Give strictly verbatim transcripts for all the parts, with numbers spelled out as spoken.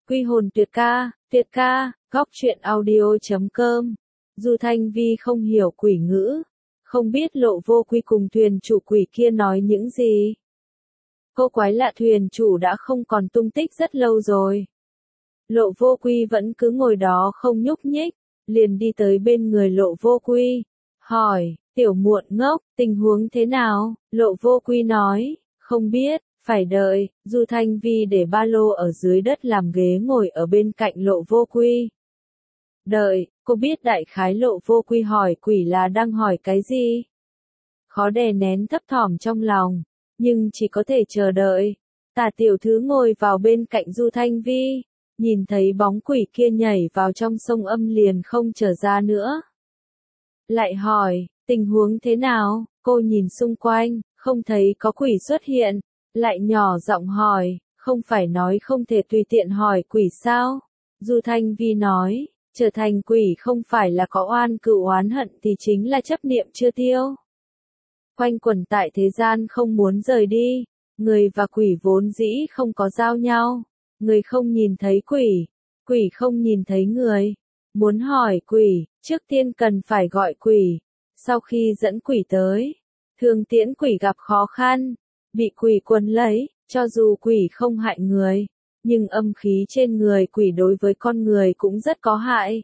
Quy hồn tuyệt ca, tuyệt ca, góc truyện audio.com. Du Thanh Vi không hiểu quỷ ngữ, không biết Lộ Vô Quy cùng thuyền chủ quỷ kia nói những gì. Cô quái lạ thuyền chủ đã không còn tung tích rất lâu rồi. Lộ Vô Quy vẫn cứ ngồi đó không nhúc nhích, liền đi tới bên người Lộ Vô Quy, hỏi, tiểu muộn ngốc, tình huống thế nào? Lộ Vô Quy nói, không biết, phải đợi. Du Thanh Vi để ba lô ở dưới đất làm ghế ngồi ở bên cạnh Lộ Vô Quy. Đợi, cô biết đại khái Lộ Vô Quy hỏi quỷ là đang hỏi cái gì? Khó đè nén thấp thỏm trong lòng, nhưng chỉ có thể chờ đợi. Tả tiểu thứ ngồi vào bên cạnh Du Thanh Vi, nhìn thấy bóng quỷ kia nhảy vào trong sông âm liền không trở ra nữa. Lại hỏi, tình huống thế nào? Cô nhìn xung quanh, không thấy có quỷ xuất hiện, lại nhỏ giọng hỏi, không phải nói không thể tùy tiện hỏi quỷ sao? Du Thanh Vi nói, trở thành quỷ không phải là có oan cừu oán hận thì chính là chấp niệm chưa tiêu. Quanh quẩn tại thế gian không muốn rời đi, người và quỷ vốn dĩ không có giao nhau, người không nhìn thấy quỷ, quỷ không nhìn thấy người. Muốn hỏi quỷ, trước tiên cần phải gọi quỷ, sau khi dẫn quỷ tới, thường tiễn quỷ gặp khó khăn, bị quỷ quấn lấy, cho dù quỷ không hại người, nhưng âm khí trên người quỷ đối với con người cũng rất có hại.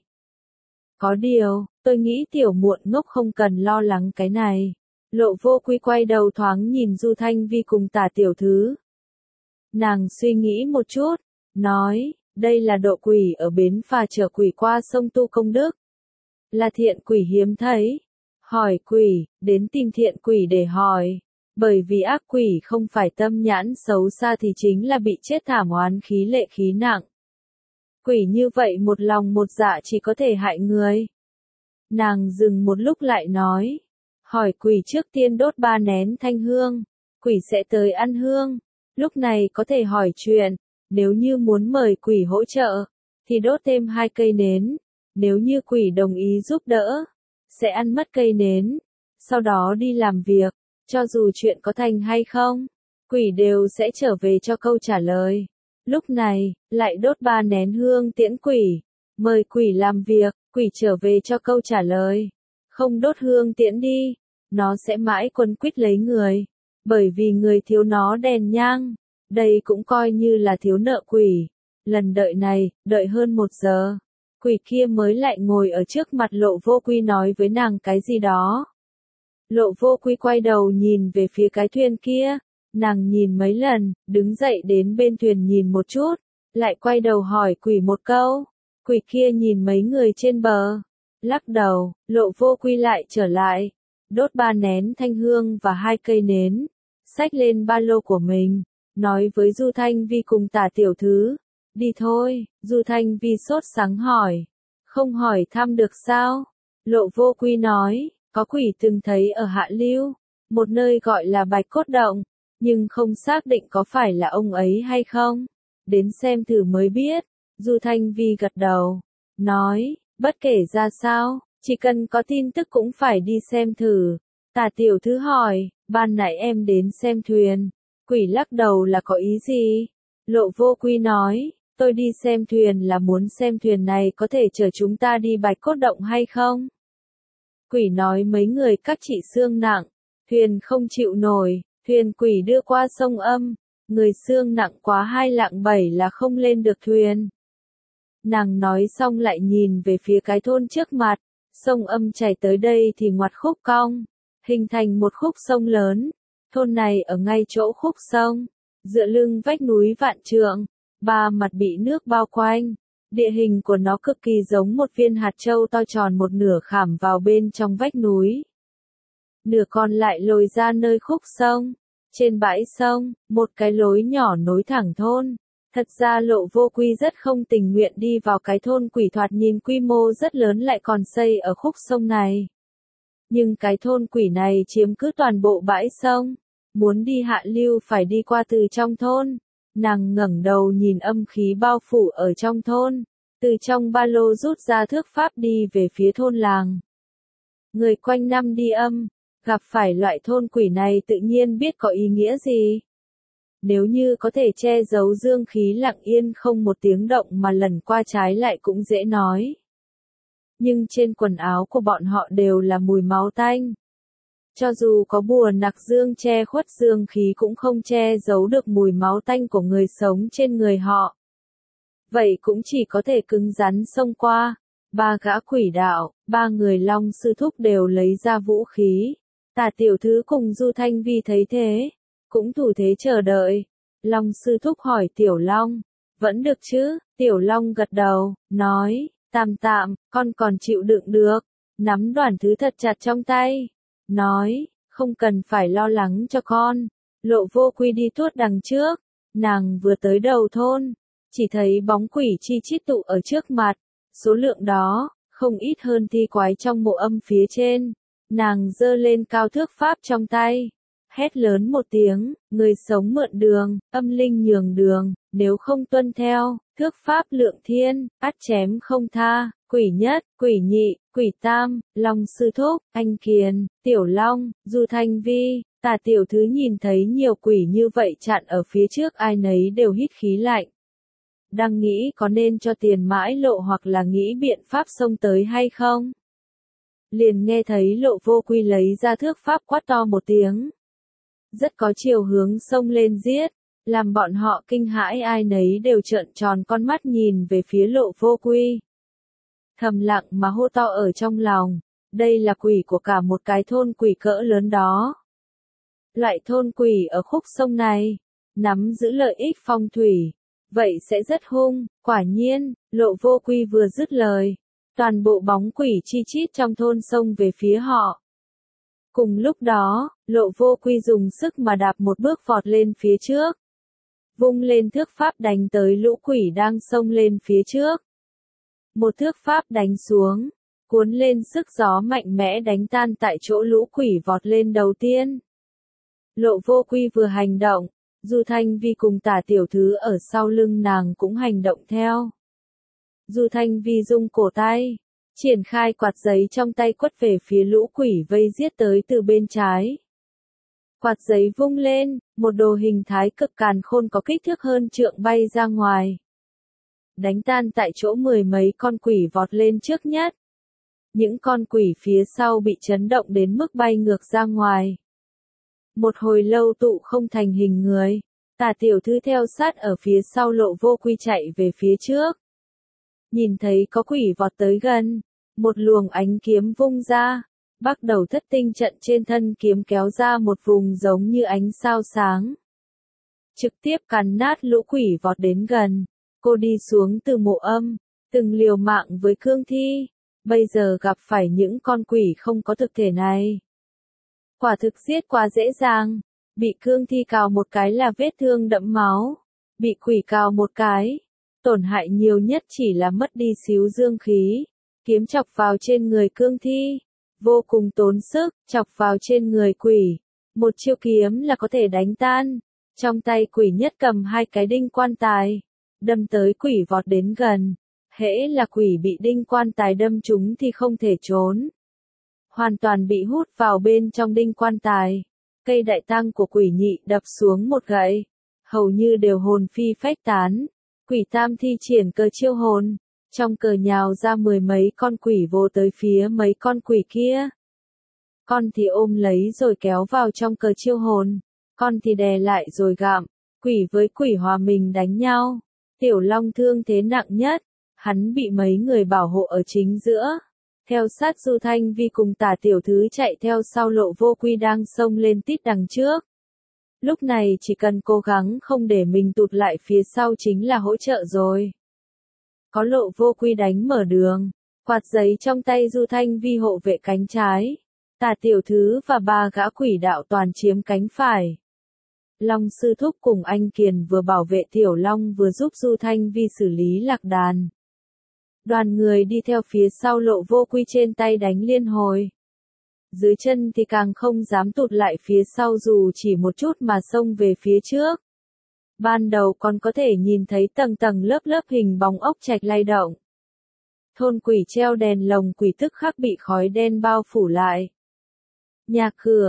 Có điều, tôi nghĩ tiểu muộn ngốc không cần lo lắng cái này. Lộ Vô Quy quay đầu thoáng nhìn Du Thanh Vi cùng Tả tiểu thứ. Nàng suy nghĩ một chút, nói, đây là độ quỷ ở bến phà chở quỷ qua sông Tu Công Đức. Là thiện quỷ hiếm thấy. Hỏi quỷ, đến tìm thiện quỷ để hỏi. Bởi vì ác quỷ không phải tâm nhãn xấu xa thì chính là bị chết thảm oán khí lệ khí nặng. Quỷ như vậy một lòng một dạ chỉ có thể hại người. Nàng dừng một lúc lại nói. Hỏi quỷ trước tiên đốt ba nén thanh hương. Quỷ sẽ tới ăn hương. Lúc này có thể hỏi chuyện. Nếu như muốn mời quỷ hỗ trợ, thì đốt thêm hai cây nến. Nếu như quỷ đồng ý giúp đỡ, sẽ ăn mất cây nến. Sau đó đi làm việc. Cho dù chuyện có thành hay không, quỷ đều sẽ trở về cho câu trả lời. Lúc này, lại đốt ba nén hương tiễn quỷ. Mời quỷ làm việc, quỷ trở về cho câu trả lời. Không đốt hương tiễn đi, nó sẽ mãi quấn quýt lấy người. Bởi vì người thiếu nó đèn nhang, đây cũng coi như là thiếu nợ quỷ. Lần đợi này, đợi hơn một giờ. Quỷ kia mới lại ngồi ở trước mặt Lộ Vô Quy nói với nàng cái gì đó. Lộ Vô Quy quay đầu nhìn về phía cái thuyền kia, nàng nhìn mấy lần, đứng dậy đến bên thuyền nhìn một chút, lại quay đầu hỏi quỷ một câu. Quỷ kia nhìn mấy người trên bờ, lắc đầu. Lộ Vô Quy lại trở lại, đốt ba nén thanh hương và hai cây nến, xách lên ba lô của mình, nói với Du Thanh Vi cùng Tả tiểu thứ, đi thôi. Du Thanh Vi sốt sắng hỏi, không hỏi thăm được sao? Lộ Vô Quy nói, có quỷ từng thấy ở Hạ Lưu, một nơi gọi là Bạch Cốt Động, nhưng không xác định có phải là ông ấy hay không. Đến xem thử mới biết. Du Thanh Vi gật đầu, nói, bất kể ra sao, chỉ cần có tin tức cũng phải đi xem thử. Tả tiểu thứ hỏi, ban nãy em đến xem thuyền, quỷ lắc đầu là có ý gì? Lộ Vô Quy nói, tôi đi xem thuyền là muốn xem thuyền này có thể chở chúng ta đi Bạch Cốt Động hay không? Quỷ nói mấy người các chị xương nặng, thuyền không chịu nổi, thuyền quỷ đưa qua sông âm, người xương nặng quá hai lạng bảy là không lên được thuyền. Nàng nói xong lại nhìn về phía cái thôn trước mặt, sông âm chảy tới đây thì ngoặt khúc cong, hình thành một khúc sông lớn. Thôn này ở ngay chỗ khúc sông, dựa lưng vách núi vạn trượng, ba mặt bị nước bao quanh. Địa hình của nó cực kỳ giống một viên hạt châu to tròn, một nửa khảm vào bên trong vách núi, nửa còn lại lồi ra nơi khúc sông. Trên bãi sông, một cái lối nhỏ nối thẳng thôn. Thật ra Lộ Vô Quy rất không tình nguyện đi vào cái thôn quỷ thoạt nhìn quy mô rất lớn lại còn xây ở khúc sông này. Nhưng cái thôn quỷ này chiếm cứ toàn bộ bãi sông. Muốn đi Hạ Lưu phải đi qua từ trong thôn. Nàng ngẩng đầu nhìn âm khí bao phủ ở trong thôn. Từ trong ba lô rút ra thước pháp đi về phía thôn làng. Người quanh năm đi âm, gặp phải loại thôn quỷ này tự nhiên biết có ý nghĩa gì. Nếu như có thể che giấu dương khí lặng yên không một tiếng động mà lần qua trái lại cũng dễ nói. Nhưng trên quần áo của bọn họ đều là mùi máu tanh. Cho dù có bùa nặc dương che khuất dương khí cũng không che giấu được mùi máu tanh của người sống trên người họ. Vậy cũng chỉ có thể cứng rắn xông qua. Ba gã quỷ đạo, ba người Long sư thúc đều lấy ra vũ khí. Tả tiểu thư cùng Du Thanh Vi thấy thế, cũng thủ thế chờ đợi. Long sư thúc hỏi Tiểu Long, vẫn được chứ? Tiểu Long gật đầu, nói, tạm tạm, con còn chịu đựng được. Nắm đoàn thứ thật chặt trong tay. Nói, không cần phải lo lắng cho con. Lộ Vô Quy đi tuốt đằng trước. Nàng vừa tới đầu thôn, chỉ thấy bóng quỷ chi chít tụ ở trước mặt. Số lượng đó, không ít hơn thi quái trong mộ âm phía trên. Nàng giơ lên cao thước pháp trong tay. Hét lớn một tiếng, người sống mượn đường, âm linh nhường đường, nếu không tuân theo, thước pháp lượng thiên, ắt chém không tha. Quỷ nhất, quỷ nhị, quỷ tam, Long sư thúc, anh Kiền, Tiểu Long, Du Thanh Vi, Tả tiểu thư nhìn thấy nhiều quỷ như vậy chặn ở phía trước ai nấy đều hít khí lạnh. Đang nghĩ có nên cho tiền mãi lộ hoặc là nghĩ biện pháp xông tới hay không? Liền nghe thấy Lộ Vô Quy lấy ra thước pháp quát to một tiếng. Rất có chiều hướng xông lên giết, làm bọn họ kinh hãi ai nấy đều trợn tròn con mắt nhìn về phía Lộ Vô Quy. Thầm lặng mà hô to ở trong lòng, đây là quỷ của cả một cái thôn quỷ cỡ lớn đó. Loại thôn quỷ ở khúc sông này, nắm giữ lợi ích phong thủy, vậy sẽ rất hung. Quả nhiên, Lộ Vô Quy vừa dứt lời, toàn bộ bóng quỷ chi chít trong thôn xông về phía họ. Cùng lúc đó, Lộ Vô Quy dùng sức mà đạp một bước vọt lên phía trước. Vung lên thước pháp đánh tới lũ quỷ đang xông lên phía trước. Một thước pháp đánh xuống, cuốn lên sức gió mạnh mẽ đánh tan tại chỗ lũ quỷ vọt lên đầu tiên. Lộ Vô Quy vừa hành động, Du Thanh Vi cùng Tả tiểu thư ở sau lưng nàng cũng hành động theo. Du Thanh Vi rung cổ tay, triển khai quạt giấy trong tay quất về phía lũ quỷ vây giết tới từ bên trái. Quạt giấy vung lên, một đồ hình thái cực càn khôn có kích thước hơn trượng bay ra ngoài. Đánh tan tại chỗ mười mấy con quỷ vọt lên trước nhất. Những con quỷ phía sau bị chấn động đến mức bay ngược ra ngoài. Một hồi lâu tụ không thành hình người, Tả tiểu thư theo sát ở phía sau Lộ Vô Quy chạy về phía trước. Nhìn thấy có quỷ vọt tới gần, một luồng ánh kiếm vung ra, bắt đầu thất tinh trận trên thân kiếm kéo ra một vùng giống như ánh sao sáng. Trực tiếp cắn nát lũ quỷ vọt đến gần, cô đi xuống từ mộ âm, từng liều mạng với cương thi, bây giờ gặp phải những con quỷ không có thực thể này. Quả thực giết quá dễ dàng, bị cương thi cào một cái là vết thương đẫm máu, bị quỷ cào một cái, tổn hại nhiều nhất chỉ là mất đi xíu dương khí, kiếm chọc vào trên người cương thi, vô cùng tốn sức, chọc vào trên người quỷ, một chiêu kiếm là có thể đánh tan, trong tay quỷ nhất cầm hai cái đinh quan tài, đâm tới quỷ vọt đến gần, hễ là quỷ bị đinh quan tài đâm trúng thì không thể trốn. Hoàn toàn bị hút vào bên trong đinh quan tài. Cây đại tăng của quỷ nhị đập xuống một gậy, hầu như đều hồn phi phách tán. Quỷ tam thi triển cờ chiêu hồn, trong cờ nhào ra mười mấy con quỷ vô tới phía mấy con quỷ kia. Con thì ôm lấy rồi kéo vào trong cờ chiêu hồn, con thì đè lại rồi gặm, quỷ với quỷ hòa mình đánh nhau. Tiểu Long thương thế nặng nhất, hắn bị mấy người bảo hộ ở chính giữa. Theo sát Du Thanh Vi cùng Tả tiểu thư chạy theo sau Lộ Vô Quy đang xông lên tít đằng trước. Lúc này chỉ cần cố gắng không để mình tụt lại phía sau chính là hỗ trợ rồi. Có Lộ Vô Quy đánh mở đường, quạt giấy trong tay Du Thanh Vi hộ vệ cánh trái. Tả tiểu thư và ba gã quỷ đạo toàn chiếm cánh phải. Long sư thúc cùng anh Kiền vừa bảo vệ Tiểu Long vừa giúp Du Thanh Vi xử lý lạc đàn. Đoàn người đi theo phía sau Lộ Vô Quy trên tay đánh liên hồi. Dưới chân thì càng không dám tụt lại phía sau dù chỉ một chút mà xông về phía trước. Ban đầu còn có thể nhìn thấy tầng tầng lớp lớp hình bóng ốc trạch lay động. Thôn quỷ treo đèn lồng quỷ tức khắc bị khói đen bao phủ lại. Nhà cửa,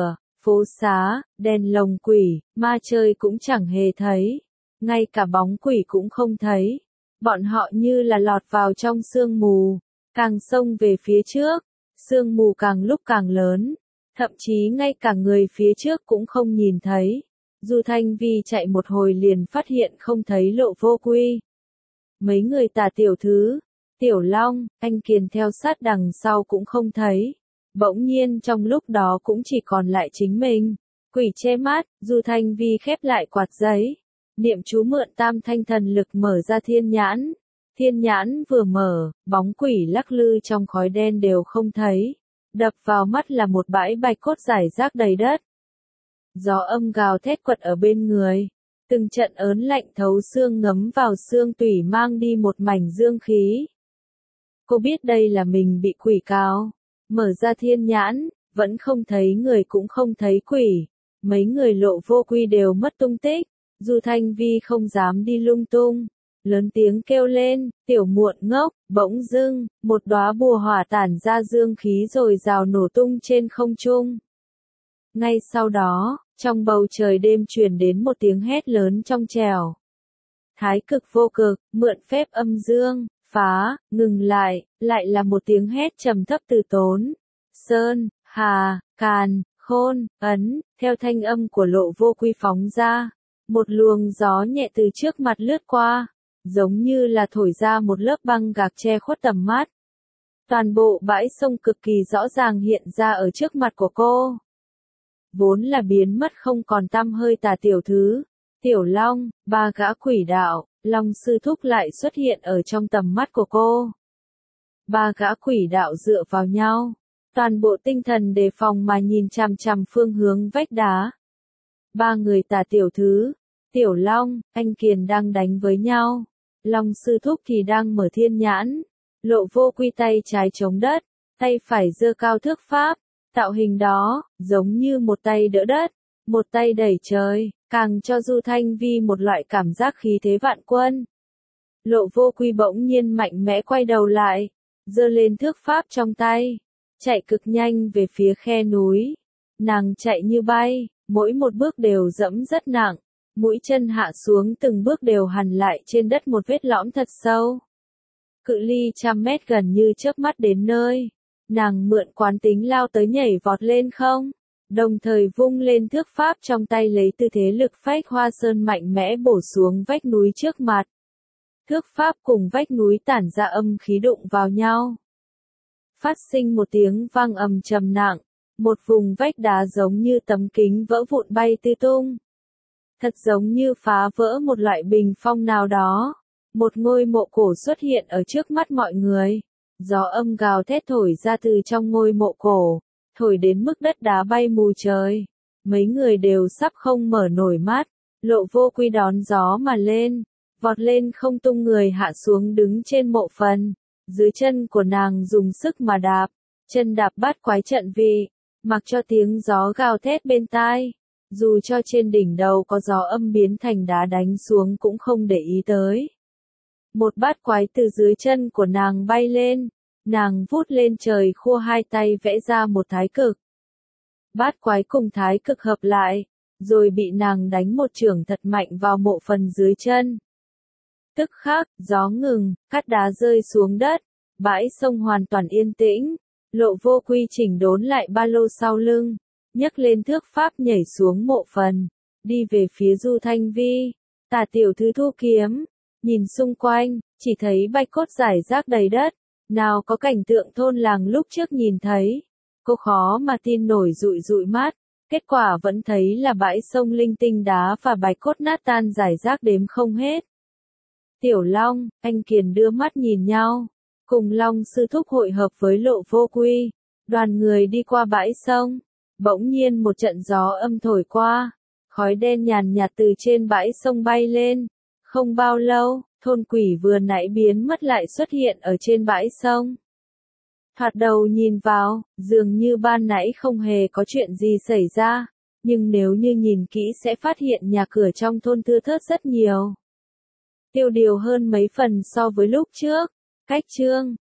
Phố xá, đèn lồng quỷ, ma chơi cũng chẳng hề thấy. Ngay cả bóng quỷ cũng không thấy. Bọn họ như là lọt vào trong sương mù. Càng xông về phía trước, sương mù càng lúc càng lớn. Thậm chí ngay cả người phía trước cũng không nhìn thấy. Du Thanh Vi chạy một hồi liền phát hiện không thấy Lộ Vô Quy. Mấy người Tả tiểu thư, Tiểu Long, anh Kiền theo sát đằng sau cũng không thấy. Bỗng nhiên trong lúc đó cũng chỉ còn lại chính mình. Quỷ che mắt, Du Thanh Vi khép lại quạt giấy. Niệm chú mượn tam thanh thần lực mở ra thiên nhãn. Thiên nhãn vừa mở, bóng quỷ lắc lư trong khói đen đều không thấy. Đập vào mắt là một bãi bạch cốt rải rác đầy đất. Gió âm gào thét quật ở bên người. Từng trận ớn lạnh thấu xương ngấm vào xương tủy mang đi một mảnh dương khí. Cô biết đây là mình bị quỷ cào. Mở ra thiên nhãn, vẫn không thấy người cũng không thấy quỷ. Mấy người Lộ Vô Quy đều mất tung tích. Du Thanh Vi không dám đi lung tung. Lớn tiếng kêu lên, tiểu muộn ngốc, bỗng dưng, một đóa bùa hỏa tản ra dương khí rồi rào nổ tung trên không trung. Ngay sau đó, trong bầu trời đêm truyền đến một tiếng hét lớn trong trẻo. Thái cực vô cực, mượn phép âm dương, phá, ngừng lại, lại là một tiếng hét trầm thấp từ Tốn, Sơn, Hà, Càn, Khôn, Ấn, theo thanh âm của Lộ Vô Quy phóng ra. Một luồng gió nhẹ từ trước mặt lướt qua, giống như là thổi ra một lớp băng gạc che khuất tầm mắt. Toàn bộ bãi sông cực kỳ rõ ràng hiện ra ở trước mặt của cô. Vốn là biến mất không còn tăm hơi Tả tiểu thư, Tiểu Long, ba gã quỷ đạo, Long sư thúc lại xuất hiện ở trong tầm mắt của cô. Ba gã quỷ đạo dựa vào nhau, toàn bộ tinh thần đề phòng mà nhìn chằm chằm phương hướng vách đá. Ba người Tả tiểu thư, Tiểu Long, anh Kiền đang đánh với nhau. Long sư thúc thì đang mở thiên nhãn. Lộ Vô Quy tay trái chống đất, tay phải giơ cao thước pháp. Tạo hình đó, giống như một tay đỡ đất, một tay đẩy trời, càng cho Du Thanh Vi một loại cảm giác khí thế vạn quân. Lộ Vô Quy bỗng nhiên mạnh mẽ quay đầu lại, giơ lên thước pháp trong tay, chạy cực nhanh về phía khe núi. Nàng chạy như bay, mỗi một bước đều dẫm rất nặng, mũi chân hạ xuống từng bước đều hằn lại trên đất một vết lõm thật sâu. Cự ly trăm mét gần như chớp mắt đến nơi. Nàng mượn quán tính lao tới nhảy vọt lên không, đồng thời vung lên thước pháp trong tay lấy tư thế lực phách hoa sơn mạnh mẽ bổ xuống vách núi trước mặt. Thước pháp cùng vách núi tản ra âm khí đụng vào nhau. Phát sinh một tiếng vang ầm trầm nặng, một vùng vách đá giống như tấm kính vỡ vụn bay tứ tung. Thật giống như phá vỡ một loại bình phong nào đó. Một ngôi mộ cổ xuất hiện ở trước mắt mọi người. Gió âm gào thét thổi ra từ trong ngôi mộ cổ, thổi đến mức đất đá bay mù trời. Mấy người đều sắp không mở nổi mắt. Lộ Vô Quy đón gió mà lên, vọt lên không tung người hạ xuống đứng trên mộ phần. Dưới chân của nàng dùng sức mà đạp, chân đạp bát quái trận vị, mặc cho tiếng gió gào thét bên tai. Dù cho trên đỉnh đầu có gió âm biến thành đá đánh xuống cũng không để ý tới. Một bát quái từ dưới chân của nàng bay lên, nàng vút lên trời khua hai tay vẽ ra một thái cực. Bát quái cùng thái cực hợp lại, rồi bị nàng đánh một chưởng thật mạnh vào mộ phần dưới chân. Tức khắc, gió ngừng, cát đá rơi xuống đất, bãi sông hoàn toàn yên tĩnh. Lộ Vô Quy chỉnh đốn lại ba lô sau lưng, nhấc lên thước pháp nhảy xuống mộ phần, đi về phía Du Thanh Vi. Tả tiểu thư thu kiếm, nhìn xung quanh, chỉ thấy bạch cốt rải rác đầy đất, nào có cảnh tượng thôn làng lúc trước nhìn thấy. Cô khó mà tin nổi dụi dụi mắt, kết quả vẫn thấy là bãi sông linh tinh đá và bạch cốt nát tan rải rác đếm không hết. Tiểu Long, anh Kiền đưa mắt nhìn nhau, cùng Long sư thúc hội hợp với Lộ Vô Quy, đoàn người đi qua bãi sông. Bỗng nhiên một trận gió âm thổi qua, khói đen nhàn nhạt từ trên bãi sông bay lên. Không bao lâu, thôn quỷ vừa nãy biến mất lại xuất hiện ở trên bãi sông. Thoạt đầu nhìn vào, dường như ban nãy không hề có chuyện gì xảy ra, nhưng nếu như nhìn kỹ sẽ phát hiện nhà cửa trong thôn thưa thớt rất nhiều. Tiêu điều hơn mấy phần so với lúc trước. Cách chương